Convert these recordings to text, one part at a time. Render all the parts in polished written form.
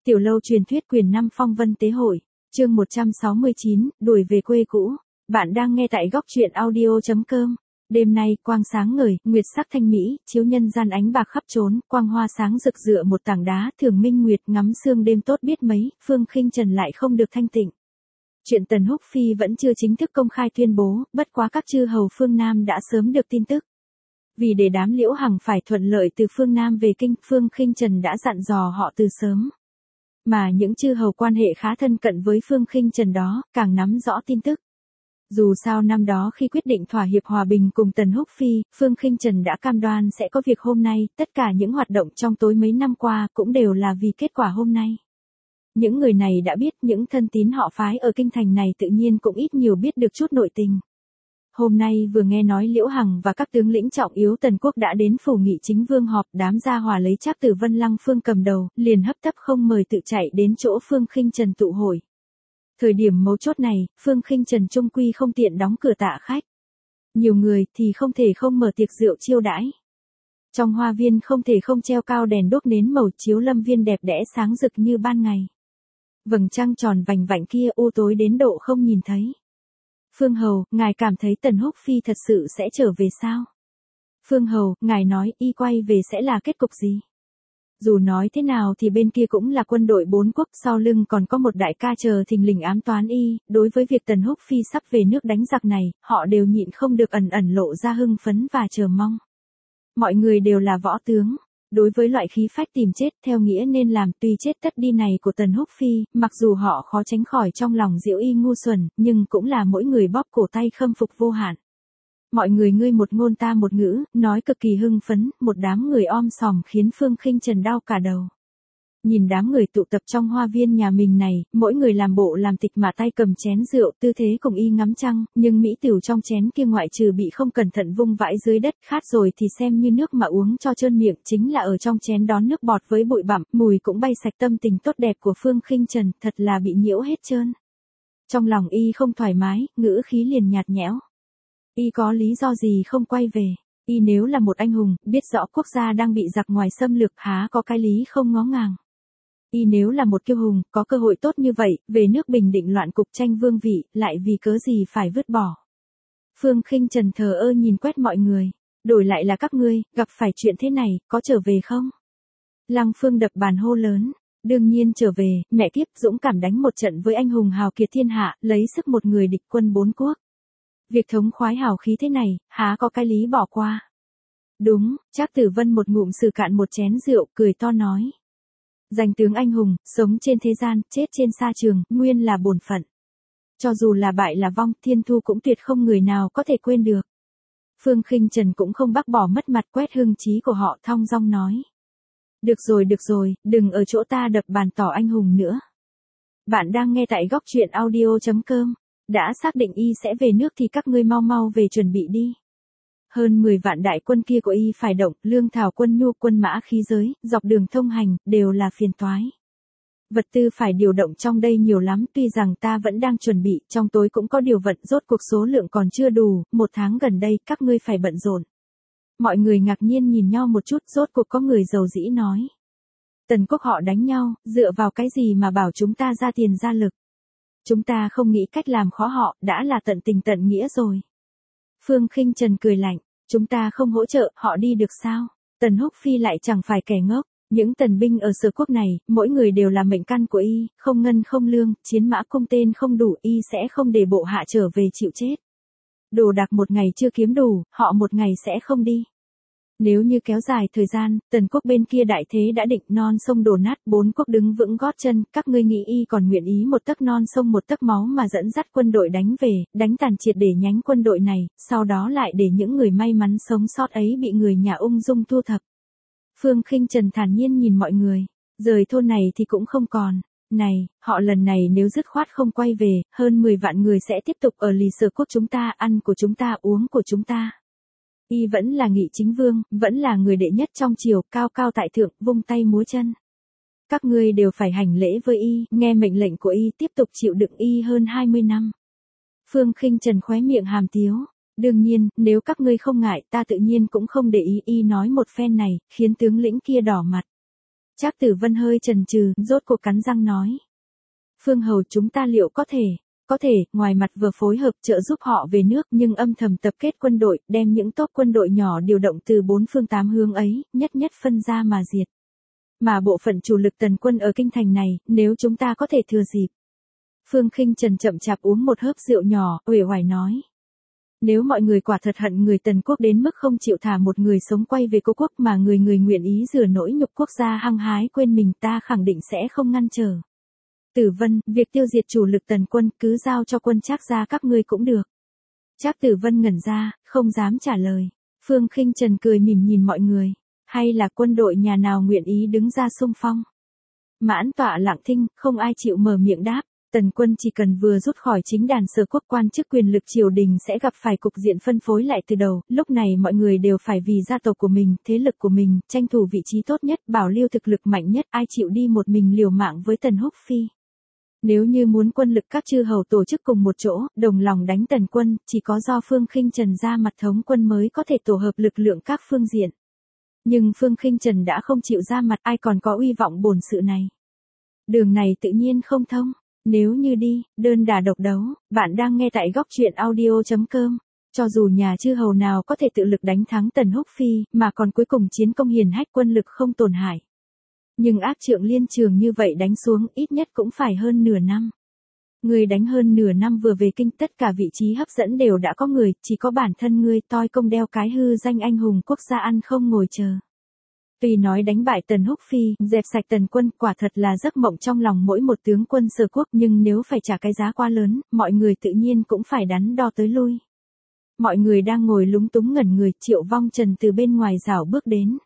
Tiểu lâu truyền thuyết quyền 5 phong vân tế hội, chương 169, đuổi về quê cũ. Bạn đang nghe tại góc truyện audio.com. Đêm nay, quang sáng ngời, nguyệt sắc thanh mỹ, chiếu nhân gian ánh bạc khắp trốn, quang hoa sáng rực dựa một tảng đá, thường minh nguyệt ngắm sương đêm tốt biết mấy, Phương Khinh Trần lại không được thanh tịnh. Chuyện Tần Húc Phi vẫn chưa chính thức công khai tuyên bố, bất quá các chư hầu phương Nam đã sớm được tin tức. Vì để đám Liễu Hằng phải thuận lợi từ phương Nam về kinh, Phương Khinh Trần đã dặn dò họ từ sớm. Mà những chư hầu quan hệ khá thân cận với Phương Khinh Trần đó, càng nắm rõ tin tức. Dù sao năm đó khi quyết định thỏa hiệp hòa bình cùng Tần Húc Phi, Phương Khinh Trần đã cam đoan sẽ có việc hôm nay, tất cả những hoạt động trong tối mấy năm qua cũng đều là vì kết quả hôm nay. Những người này đã biết, những thân tín họ phái ở kinh thành này tự nhiên cũng ít nhiều biết được chút nội tình. Hôm nay vừa nghe nói Liễu Hằng và các tướng lĩnh trọng yếu Tần quốc đã đến phủ nghị chính vương họp, đám gia hòa lấy Trác Tử Vân Lăng Phương cầm đầu, liền hấp tấp không mời tự chạy đến chỗ Phương Khinh Trần tụ hội. Thời điểm mấu chốt này, Phương Khinh Trần trung quy không tiện đóng cửa tạ khách. Nhiều người thì không thể không mở tiệc rượu chiêu đãi. Trong hoa viên không thể không treo cao đèn đuốc nến màu chiếu lâm viên đẹp đẽ sáng rực như ban ngày. Vầng trăng tròn vành vạnh kia u tối đến độ không nhìn thấy. Phương Hầu, ngài cảm thấy Tần Húc Phi thật sự sẽ trở về sao? Phương Hầu, ngài nói y quay về sẽ là kết cục gì? Dù nói thế nào thì bên kia cũng là quân đội 4 quốc, sau lưng còn có một đại ca chờ thình lình ám toán y, đối với việc Tần Húc Phi sắp về nước đánh giặc này, họ đều nhịn không được ẩn ẩn lộ ra hưng phấn và chờ mong. Mọi người đều là võ tướng. Đối với loại khí phách tìm chết theo nghĩa nên làm tùy chết tất đi này của Tần Húc Phi, mặc dù họ khó tránh khỏi trong lòng diễu y ngu xuẩn, nhưng cũng là mỗi người bóp cổ tay khâm phục vô hạn. Mọi người ngươi một ngôn ta một ngữ, nói cực kỳ hưng phấn, một đám người om sòm khiến Phương Khinh Trần đau cả đầu. Nhìn đám người tụ tập trong hoa viên nhà mình này, mỗi người làm bộ làm tịch mà tay cầm chén rượu, tư thế cùng y ngắm trăng, nhưng mỹ tửu trong chén kia ngoại trừ bị không cẩn thận vung vãi dưới đất, khát rồi thì xem như nước mà uống cho trơn miệng, chính là ở trong chén đón nước bọt với bụi bặm, mùi cũng bay sạch, tâm tình tốt đẹp của Phương Khinh Trần, thật là bị nhiễu hết trơn. Trong lòng y không thoải mái, ngữ khí liền nhạt nhẽo. Y có lý do gì không quay về? Y nếu là một anh hùng, biết rõ quốc gia đang bị giặc ngoài xâm lược, há có cái lý không ngó ngàng. Y nếu là một kiêu hùng, có cơ hội tốt như vậy, về nước bình định loạn cục tranh vương vị, lại vì cớ gì phải vứt bỏ. Phương Khinh Trần thờ ơ nhìn quét mọi người. Đổi lại là các ngươi, gặp phải chuyện thế này, có trở về không? Lăng Phương đập bàn hô lớn. Đương nhiên trở về, mẹ kiếp, dũng cảm đánh một trận với anh hùng hào kiệt thiên hạ, lấy sức một người địch quân 4 quốc. Việc thống khoái hào khí thế này, há có cái lý bỏ qua. Đúng, Trác Tử Vân một ngụm sử cạn một chén rượu, cười to nói. Danh tướng anh hùng, sống trên thế gian, chết trên sa trường, nguyên là bổn phận. Cho dù là bại là vong, thiên thu cũng tuyệt không người nào có thể quên được. Phương Khinh Trần cũng không bác bỏ mất mặt, quét hưng trí của họ, thong dong nói. Được rồi, đừng ở chỗ ta đập bàn tỏ anh hùng nữa. Bạn đang nghe tại góc truyện audio.com. Đã xác định y sẽ về nước thì các ngươi mau mau về chuẩn bị đi. Hơn 10 vạn đại quân kia của y phải động, lương thảo quân nhu, quân mã khí giới, dọc đường thông hành, đều là phiền toái. Vật tư phải điều động trong đây nhiều lắm, tuy rằng ta vẫn đang chuẩn bị, trong tối cũng có điều vận, rốt cuộc số lượng còn chưa đủ, 1 tháng gần đây các ngươi phải bận rộn. Mọi người ngạc nhiên nhìn nhau một chút, rốt cuộc có người giàu dĩ nói. Tần quốc họ đánh nhau, dựa vào cái gì mà bảo chúng ta ra tiền ra lực. Chúng ta không nghĩ cách làm khó họ, đã là tận tình tận nghĩa rồi. Phương Khinh Trần cười lạnh, chúng ta không hỗ trợ, họ đi được sao? Tần Húc Phi lại chẳng phải kẻ ngốc, những tần binh ở Sở quốc này, mỗi người đều là mệnh căn của y, không ngân không lương, chiến mã cung tên không đủ, y sẽ không để bộ hạ trở về chịu chết. Đồ đạc một ngày chưa kiếm đủ, họ một ngày sẽ không đi. Nếu như kéo dài thời gian, Tần quốc bên kia đại thế đã định, non sông đổ nát, 4 quốc đứng vững gót chân, các ngươi nghĩ y còn nguyện ý một tấc non sông một tấc máu mà dẫn dắt quân đội đánh về, đánh tàn triệt để nhánh quân đội này, sau đó lại để những người may mắn sống sót ấy bị người nhà ung dung thu thập. Phương Khinh Trần thản nhiên nhìn mọi người, rời thôn này thì cũng không còn. Này, họ lần này nếu dứt khoát không quay về, hơn 10 vạn người sẽ tiếp tục ở lì Sở quốc chúng ta, ăn của chúng ta, uống của chúng ta. Y vẫn là nghị chính vương, vẫn là người đệ nhất trong triều, cao cao tại thượng, vung tay múa chân. Các ngươi đều phải hành lễ với y, nghe mệnh lệnh của y, tiếp tục chịu đựng y hơn 20 năm. Phương Khinh Trần khóe miệng hàm tiếu. Đương nhiên, nếu các ngươi không ngại, ta tự nhiên cũng không để ý. Y nói một phen này, khiến tướng lĩnh kia đỏ mặt. Trác Tử Vân hơi chần chừ, rốt cuộc cắn răng nói. Phương hầu chúng ta liệu có thể, ngoài mặt vừa phối hợp trợ giúp họ về nước nhưng âm thầm tập kết quân đội, đem những tốp quân đội nhỏ điều động từ 4 phương 8 hướng ấy, nhất nhất phân ra mà diệt. Mà bộ phận chủ lực tần quân ở kinh thành này, nếu chúng ta có thể thừa dịp. Phương Khinh Trần chậm chạp uống một hớp rượu nhỏ, uể oải nói. Nếu mọi người quả thật hận người Tần quốc đến mức không chịu thả một người sống quay về cố quốc mà người nguyện ý rửa nỗi nhục quốc gia hăng hái quên mình, ta khẳng định sẽ không ngăn trở. Tử Vân, việc tiêu diệt chủ lực Tần quân cứ giao cho quân Trác gia các ngươi cũng được. Trác Tử Vân ngẩn ra, không dám trả lời. Phương Khinh Trần cười mỉm nhìn mọi người. Hay là quân đội nhà nào nguyện ý đứng ra xung phong? Mãn Tọa lặng thinh, không ai chịu mở miệng đáp. Tần quân chỉ cần vừa rút khỏi chính đàn Sở quốc, quan chức quyền lực triều đình sẽ gặp phải cục diện phân phối lại từ đầu, lúc này mọi người đều phải vì gia tộc của mình, thế lực của mình, tranh thủ vị trí tốt nhất, bảo lưu thực lực mạnh nhất, ai chịu đi một mình liều mạng với Tần Húc Phi. Nếu như muốn quân lực các chư hầu tổ chức cùng một chỗ, đồng lòng đánh Tần quân, chỉ có do Phương Khinh Trần ra mặt thống quân mới có thể tổ hợp lực lượng các phương diện. Nhưng Phương Khinh Trần đã không chịu ra mặt, ai còn có uy vọng bổn sự này. Đường này tự nhiên không thông. Nếu như đi, đơn đả độc đấu, bạn đang nghe tại góc truyện audio.com. Cho dù nhà chư hầu nào có thể tự lực đánh thắng Tần Húc Phi, mà còn cuối cùng chiến công hiển hách quân lực không tổn hại. Nhưng ác trượng liên trường như vậy đánh xuống ít nhất cũng phải hơn nửa năm. Người đánh hơn nửa năm vừa về kinh, tất cả vị trí hấp dẫn đều đã có người, chỉ có bản thân ngươi toi công đeo cái hư danh anh hùng quốc gia ăn không ngồi chờ. Tuy nói đánh bại Tần Húc Phi, dẹp sạch Tần quân quả thật là giấc mộng trong lòng mỗi một tướng quân Sở quốc, nhưng nếu phải trả cái giá quá lớn, mọi người tự nhiên cũng phải đắn đo tới lui. Mọi người đang ngồi lúng túng ngẩn người, Triệu Vong Trần từ bên ngoài rảo bước đến.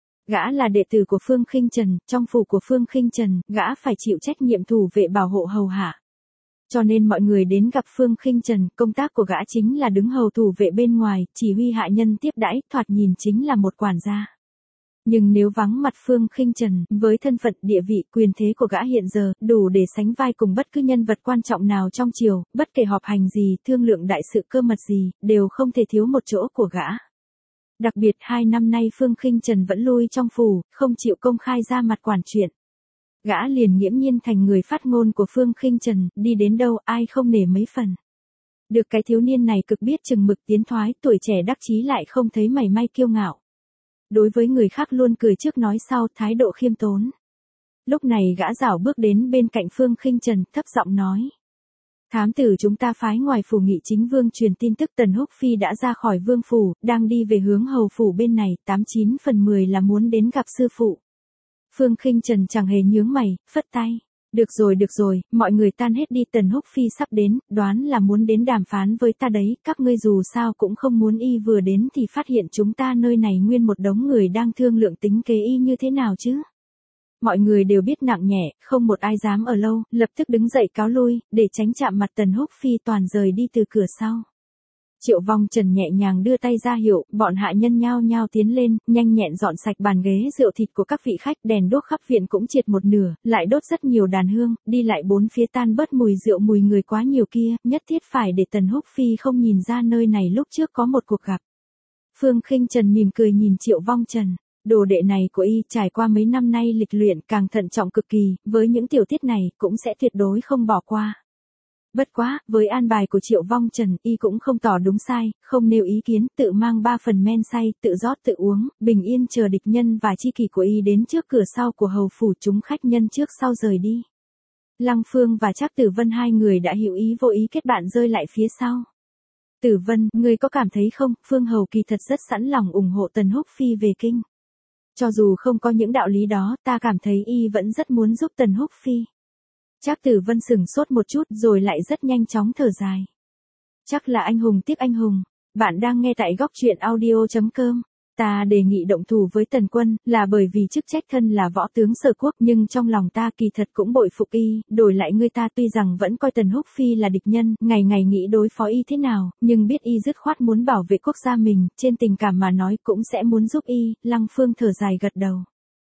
Gã là đệ tử của Phương Khinh Trần, trong phủ của Phương Khinh Trần, gã phải chịu trách nhiệm thủ vệ bảo hộ hầu hạ. Cho nên mọi người đến gặp Phương Khinh Trần, công tác của gã chính là đứng hầu thủ vệ bên ngoài, chỉ huy hạ nhân tiếp đãi, thoạt nhìn chính là một quản gia. Nhưng nếu vắng mặt Phương Khinh Trần, với thân phận, địa vị, quyền thế của gã hiện giờ, đủ để sánh vai cùng bất cứ nhân vật quan trọng nào trong triều, bất kể họp hành gì, thương lượng đại sự cơ mật gì, đều không thể thiếu một chỗ của gã. Đặc biệt 2 năm nay Phương Khinh Trần vẫn lui trong phủ, không chịu công khai ra mặt quản chuyện. Gã liền nghiễm nhiên thành người phát ngôn của Phương Khinh Trần, đi đến đâu ai không nể mấy phần. Được cái thiếu niên này cực biết chừng mực tiến thoái, tuổi trẻ đắc chí lại không thấy mảy may kiêu ngạo. Đối với người khác luôn cười trước nói sau, thái độ khiêm tốn. Lúc này gã rảo bước đến bên cạnh Phương Khinh Trần, thấp giọng nói. Thám tử chúng ta phái ngoài phủ Nghị Chính Vương truyền tin tức Tần Húc Phi đã ra khỏi vương phủ, đang đi về hướng hầu phủ bên này, 89 phần 10 là muốn đến gặp sư phụ. Phương Khinh Trần chẳng hề nhướng mày, phất tay. Được rồi, mọi người tan hết đi, Tần Húc Phi sắp đến, đoán là muốn đến đàm phán với ta đấy, các ngươi dù sao cũng không muốn y vừa đến thì phát hiện chúng ta nơi này nguyên một đống người đang thương lượng tính kế y như thế nào chứ. Mọi người đều biết nặng nhẹ, không một ai dám ở lâu, lập tức đứng dậy cáo lui, để tránh chạm mặt Tần Húc Phi toàn rời đi từ cửa sau. Triệu Vong Trần nhẹ nhàng đưa tay ra hiệu, bọn hạ nhân nhao nhao tiến lên, nhanh nhẹn dọn sạch bàn ghế rượu thịt của các vị khách, đèn đuốc khắp viện cũng triệt một nửa, lại đốt rất nhiều đàn hương, đi lại bốn phía tan bớt mùi rượu mùi người quá nhiều kia, nhất thiết phải để Tần Húc Phi không nhìn ra nơi này lúc trước có một cuộc gặp. Phương Khinh Trần mỉm cười nhìn Triệu Vong Trần. Đồ đệ này của y trải qua mấy năm nay lịch luyện càng thận trọng cực kỳ, với những tiểu tiết này cũng sẽ tuyệt đối không bỏ qua. Bất quá, với an bài của Triệu Vong Trần, y cũng không tỏ đúng sai, không nêu ý kiến, tự mang 3 phần men say, tự rót tự uống, bình yên chờ địch nhân và chi kỷ của y đến trước cửa sau của hầu phủ, chúng khách nhân trước sau rời đi. Lăng Phương và Trác Tử Vân hai người đã hiểu ý vô ý kết bạn rơi lại phía sau. Tử Vân, ngươi có cảm thấy không, Phương hầu kỳ thật rất sẵn lòng ủng hộ Tần Húc Phi về kinh. Cho dù không có những đạo lý đó, ta cảm thấy y vẫn rất muốn giúp Tần Húc Phi. Trác Tử Vân sửng sốt một chút rồi lại rất nhanh chóng thở dài. Chắc là anh hùng tiếp anh hùng. Bạn đang nghe tại góc truyện audio.com. Ta đề nghị động thủ với Tần quân, là bởi vì chức trách thân là võ tướng Sở quốc, nhưng trong lòng ta kỳ thật cũng bội phục y, đổi lại ngươi ta tuy rằng vẫn coi Tần Húc Phi là địch nhân, ngày ngày nghĩ đối phó y thế nào, nhưng biết y dứt khoát muốn bảo vệ quốc gia mình, trên tình cảm mà nói cũng sẽ muốn giúp y. Lăng Phương thở dài gật đầu.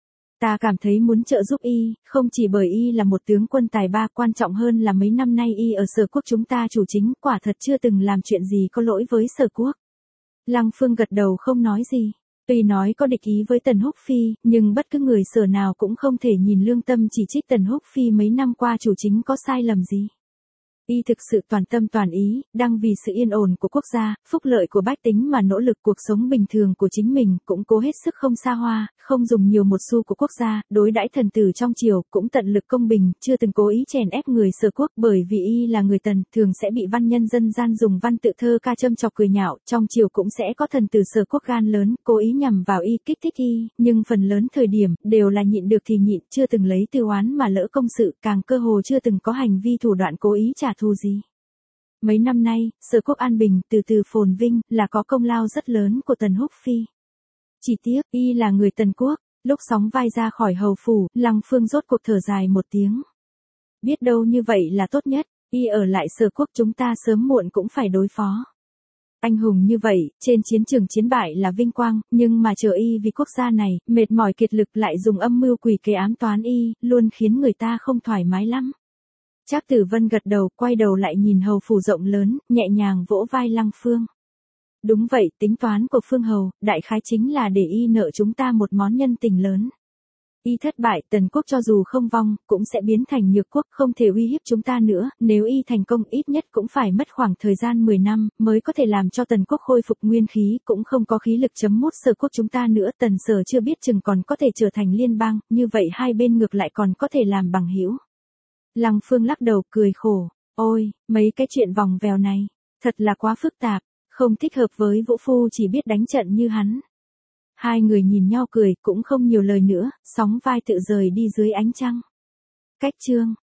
Ta cảm thấy muốn trợ giúp y, không chỉ bởi y là một tướng quân tài ba, quan trọng hơn là mấy năm nay y ở Sở quốc chúng ta chủ chính, quả thật chưa từng làm chuyện gì có lỗi với Sở quốc. Lăng Phương gật đầu không nói gì. Tuy nói có địch ý với Tần Húc Phi, nhưng bất cứ người Sở nào cũng không thể nhìn lương tâm chỉ trích Tần Húc Phi mấy năm qua chủ chính có sai lầm gì. Y thực sự toàn tâm toàn ý, đang vì sự yên ổn của quốc gia, phúc lợi của bách tính mà nỗ lực cuộc sống bình thường của chính mình, cũng cố hết sức không xa hoa, không dùng nhiều một xu của quốc gia, đối đãi thần tử trong triều, cũng tận lực công bình, chưa từng cố ý chèn ép người Sở quốc, bởi vì Y là người Tần, thường sẽ bị văn nhân dân gian dùng văn tự thơ ca châm chọc cười nhạo, trong triều cũng sẽ có thần tử Sở quốc gan lớn, cố ý nhằm vào Y, kích thích Y, nhưng phần lớn thời điểm, đều là nhịn được thì nhịn, chưa từng lấy tư oán mà lỡ công sự, càng cơ hồ chưa từng có hành vi thủ đoạn cố ý trả thù gì. Mấy năm nay, Sở quốc an bình, từ từ phồn vinh, là có công lao rất lớn của Tần Húc Phi. Chỉ tiếc, Y là người Tần quốc, lúc sóng vai ra khỏi hầu phủ, Lăng Phương rốt cuộc thở dài một tiếng. Biết đâu như vậy là tốt nhất, Y ở lại Sở quốc chúng ta sớm muộn cũng phải đối phó. Anh hùng như vậy, trên chiến trường chiến bại là vinh quang, nhưng mà chờ Y vì quốc gia này, mệt mỏi kiệt lực lại dùng âm mưu quỷ kế ám toán Y, luôn khiến người ta không thoải mái lắm. Trác Tử Vân gật đầu, quay đầu lại nhìn hầu phủ rộng lớn, nhẹ nhàng vỗ vai Lăng Phương. Đúng vậy, tính toán của Phương hầu, đại khái chính là để Y nợ chúng ta một món nhân tình lớn. Y thất bại, Tần quốc cho dù không vong, cũng sẽ biến thành nhược quốc, không thể uy hiếp chúng ta nữa, nếu Y thành công ít nhất cũng phải mất khoảng thời gian 10 năm, mới có thể làm cho Tần quốc khôi phục nguyên khí, cũng không có khí lực chấm mút Sở quốc chúng ta nữa, Tần Sở chưa biết chừng còn có thể trở thành liên bang, như vậy hai bên ngược lại còn có thể làm bằng hữu. Lăng Phương lắc đầu cười khổ, ôi, mấy cái chuyện vòng vèo này, thật là quá phức tạp, không thích hợp với vũ phu chỉ biết đánh trận như hắn. Hai người nhìn nhau cười, cũng không nhiều lời nữa, sóng vai tự rời đi dưới ánh trăng. Cách chương